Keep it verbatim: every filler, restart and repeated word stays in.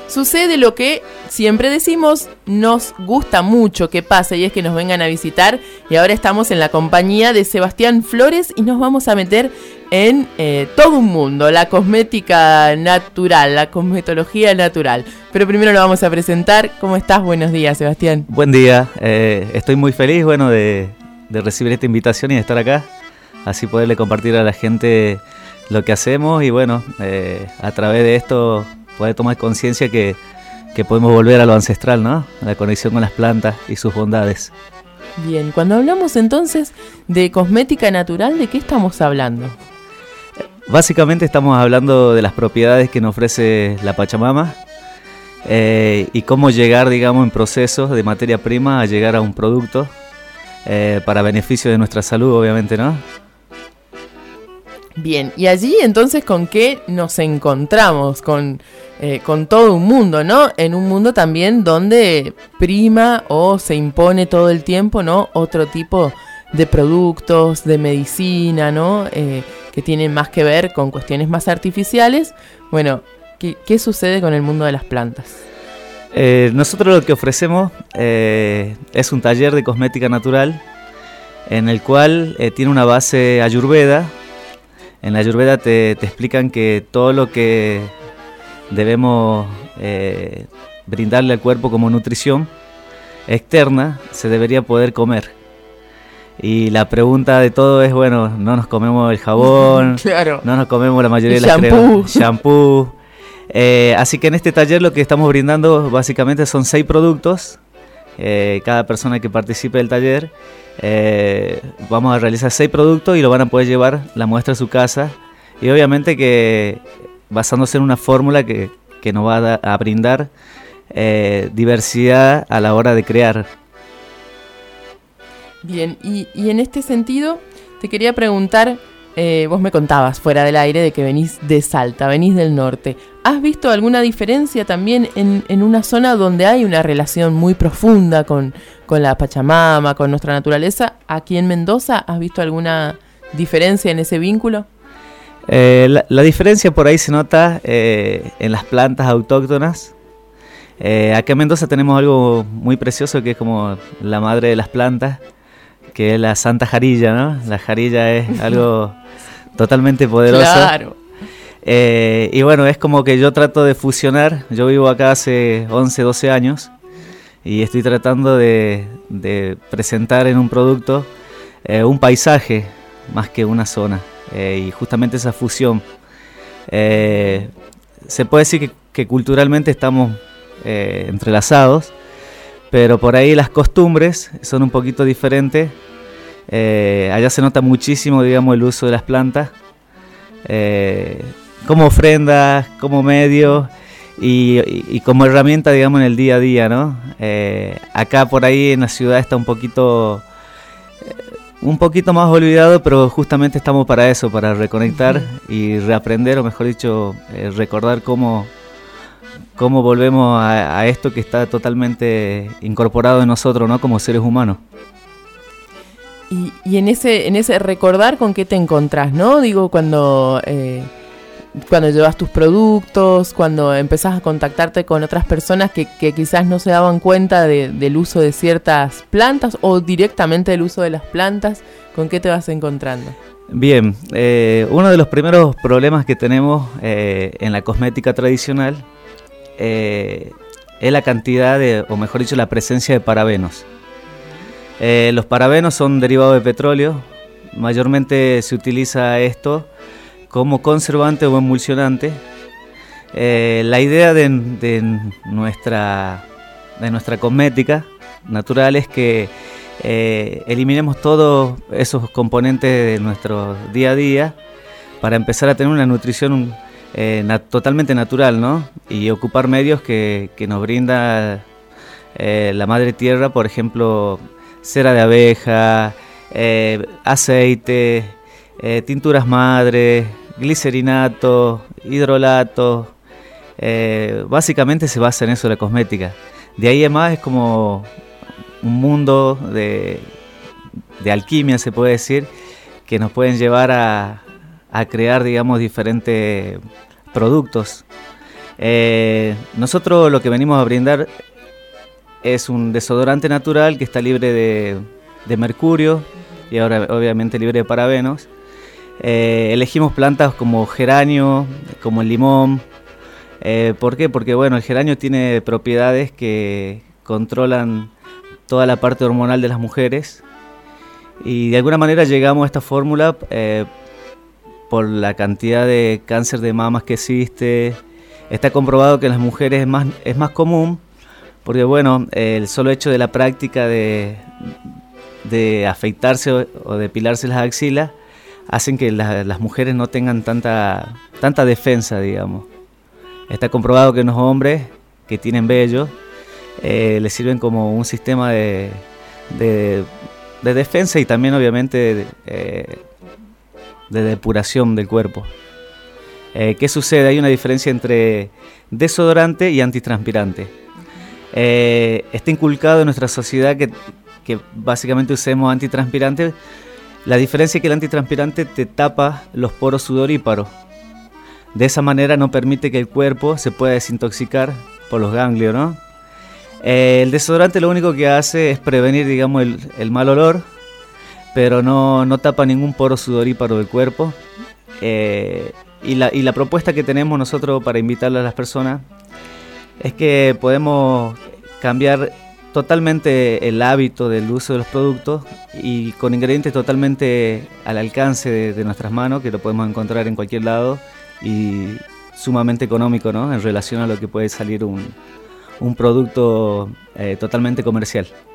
sucede lo que siempre decimos, nos gusta mucho que pase, y es que nos vengan a visitar. Y ahora estamos en la compañía de Sebastián Flores y nos vamos a meter en eh, todo un mundo, la cosmética natural, la cosmetología natural. Pero primero lo vamos a presentar. ¿Cómo estás? Buenos días, Sebastián. Buen día, eh, estoy muy feliz, bueno, de, de recibir esta invitación y de estar acá, así poderle compartir a la gente lo que hacemos y bueno, eh, a través de esto poder tomar conciencia que, que podemos volver a lo ancestral, ¿no? A la conexión con las plantas y sus bondades. Bien, cuando hablamos entonces de cosmética natural, ¿de qué estamos hablando? Básicamente estamos hablando de las propiedades que nos ofrece la Pachamama eh, y cómo llegar, digamos, en procesos de materia prima a llegar a un producto eh, para beneficio de nuestra salud, obviamente, ¿no? Bien, y allí entonces ¿con qué nos encontramos? Con, eh, con todo un mundo, ¿no? En un mundo también donde prima o se impone todo el tiempo, ¿no? Otro tipo de productos, de medicina, ¿no? Eh, que tienen más que ver con cuestiones más artificiales. Bueno, ¿qué, qué sucede con el mundo de las plantas? Eh, nosotros lo que ofrecemos eh, es un taller de cosmética natural en el cual eh, tiene una base ayurveda. En la ayurveda te, te explican que todo lo que debemos eh, brindarle al cuerpo como nutrición externa se debería poder comer. Y la pregunta de todo es, bueno, no nos comemos el jabón, claro. No nos comemos la mayoría el de las cremas, shampoo. Eh, así que en este taller lo que estamos brindando básicamente son seis productos. Eh, cada persona que participe del taller eh, vamos a realizar seis productos y lo van a poder llevar la muestra a su casa y obviamente que basándose en una fórmula que, que nos va a, da, a brindar eh, diversidad a la hora de crear. Bien, y, y en este sentido te quería preguntar, eh, vos me contabas fuera del aire de que venís de Salta, venís del norte. ¿Has visto alguna diferencia también en, en una zona donde hay una relación muy profunda con, con la Pachamama, con nuestra naturaleza? ¿Aquí en Mendoza has visto alguna diferencia en ese vínculo? Eh, la, la diferencia por ahí se nota eh, en las plantas autóctonas. Eh, acá en Mendoza tenemos algo muy precioso que es como la madre de las plantas, que es la Santa Jarilla, ¿no? La jarilla es algo totalmente poderoso. Claro. Eh, y bueno, es como que yo trato de fusionar. Yo vivo acá hace once, doce años y estoy tratando de, de presentar en un producto eh, un paisaje más que una zona. Eh, y justamente esa fusión. Eh, se puede decir que, que culturalmente estamos eh, entrelazados, pero por ahí las costumbres son un poquito diferentes. Eh, allá se nota muchísimo, digamos, el uso de las plantas eh, como ofrendas, como medio y, y, y como herramienta, digamos, en el día a día, ¿no? Eh, acá por ahí en la ciudad está un poquito eh, un poquito más olvidado, pero justamente estamos para eso, para reconectar uh-huh. y reaprender, o mejor dicho, eh, recordar cómo cómo volvemos a, a esto que está totalmente incorporado en nosotros, ¿no? Como seres humanos. Y, y en ese en ese recordar, ¿con qué te encontrás, no? Digo, cuando eh, cuando llevas tus productos, cuando empezás a contactarte con otras personas que, que quizás no se daban cuenta de, del uso de ciertas plantas o directamente del uso de las plantas, ¿con qué te vas encontrando? Bien, eh, uno de los primeros problemas que tenemos eh, en la cosmética tradicional eh, es la cantidad de, o mejor dicho, la presencia de parabenos. Eh, los parabenos son derivados de petróleo. Mayormente se utiliza esto como conservante o emulsionante. Eh, la idea de, de, nuestra, de nuestra cosmética natural es que eh, eliminemos todos esos componentes de nuestro día a día para empezar a tener una nutrición eh, nat- totalmente natural, ¿no? Y ocupar medios que, que nos brinda eh, la madre tierra, por ejemplo, cera de abeja, eh, aceite, eh, tinturas madre, glicerinato, hidrolato. Eh, básicamente se basa en eso la cosmética. De ahí en más es como un mundo de, de alquimia, se puede decir, que nos pueden llevar a, a crear, digamos, diferentes productos. Eh, nosotros lo que venimos a brindar es un desodorante natural que está libre de, de mercurio y ahora obviamente libre de parabenos. Eh, elegimos plantas como geranio, como el limón. Eh, ¿Por qué? Porque bueno, el geranio tiene propiedades que controlan toda la parte hormonal de las mujeres y de alguna manera llegamos a esta fórmula eh, por la cantidad de cáncer de mamas que existe. Está comprobado que en las mujeres es más, es más común porque bueno, el solo hecho de la práctica de, de afeitarse o, o depilarse las axilas hacen que la, las mujeres no tengan tanta, tanta defensa, digamos. Está comprobado que los hombres que tienen vello eh, les sirven como un sistema de, de, de defensa y también obviamente de, eh, de depuración del cuerpo. Eh, ¿Qué sucede? Hay una diferencia entre desodorante y antitranspirante. Eh, está inculcado en nuestra sociedad que, que básicamente usemos antitranspirante. La diferencia es que el antitranspirante te tapa los poros sudoríparos. De esa manera no permite que el cuerpo se pueda desintoxicar por los ganglios, ¿no? Eh, el desodorante lo único que hace es prevenir, digamos, el, el mal olor, pero no, no tapa ningún poro sudoríparo del cuerpo. Eh, y, la, y la propuesta que tenemos nosotros para invitarle a las personas es que podemos cambiar totalmente el hábito del uso de los productos y con ingredientes totalmente al alcance de, de nuestras manos, que lo podemos encontrar en cualquier lado y sumamente económico, ¿no? En relación a lo que puede salir un, un producto eh, totalmente comercial.